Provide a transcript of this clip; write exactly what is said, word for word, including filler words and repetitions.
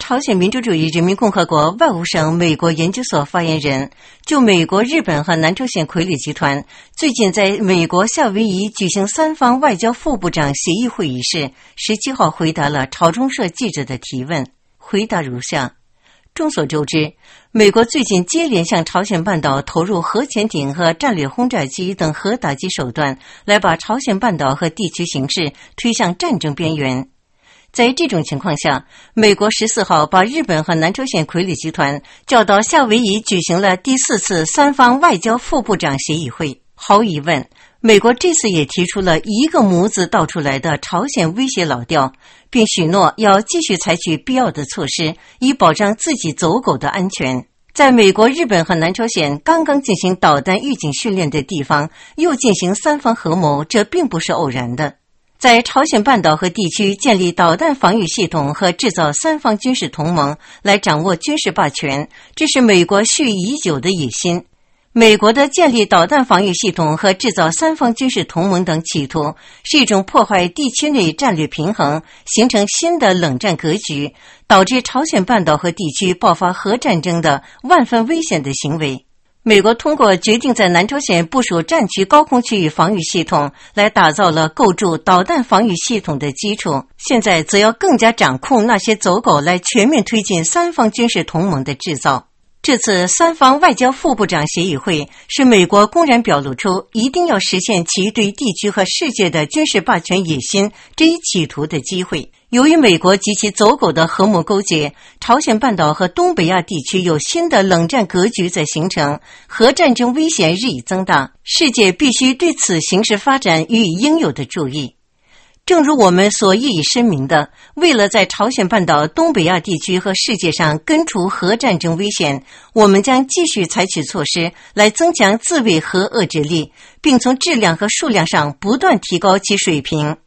朝鲜民主主义人民共和国外务省美国研究所发言人就美国、日本和南朝鲜傀儡集团最近在美国夏威夷举行三方外交副部长协议会议时，十七号回答了朝中社记者的提问。回答如下：众所周知，美国最近接连向朝鲜半岛投入核潜艇和战略轰炸机等核打击手段，来把朝鲜半岛和地区形势推向战争边缘。在这种情况下，美国十四号把日本和南朝鲜傀儡集团叫到夏威夷举行了第四次三方外交副部长协议会。毫无疑问，美国这次也提出了一个模子倒出来的朝鲜威胁老调，并许诺要继续采取必要的措施，以保障自己走狗的安全。在美国、日本和南朝鲜刚刚进行导弹预警训练的地方，又进行三方合谋，这并不是偶然的。在朝鲜半岛和地区建立导弹防御系统和制造三方军事同盟来掌握军事霸权，这是美国蓄意已久的野心。美国的建立导弹防御系统和制造三方军事同盟等企图，是一种破坏地区内战略平衡，形成新的冷战格局，导致朝鲜半岛和地区爆发核战争的万分危险的行为。美国通过决定在南朝鲜部署战区高空区域防御系统，来打造了构筑导弹防御系统的基础，现在则要更加掌控那些走狗，来全面推进三方军事同盟的制造。这次三方外交副部长协议会是美国公然表露出一定要实现其对地区和世界的军事霸权野心这一企图的机会。由于美国及其走狗的合谋勾结，朝鲜半岛和东北亚地区有新的冷战格局在形成，核战争危险日益增大，世界必须对此形势发展予以应有的注意。正如我们所予以声明的，为了在朝鲜半岛、东北亚地区和世界上根除核战争危险，我们将继续采取措施来增强自卫核遏制力，并从质量和数量上不断提高其水平。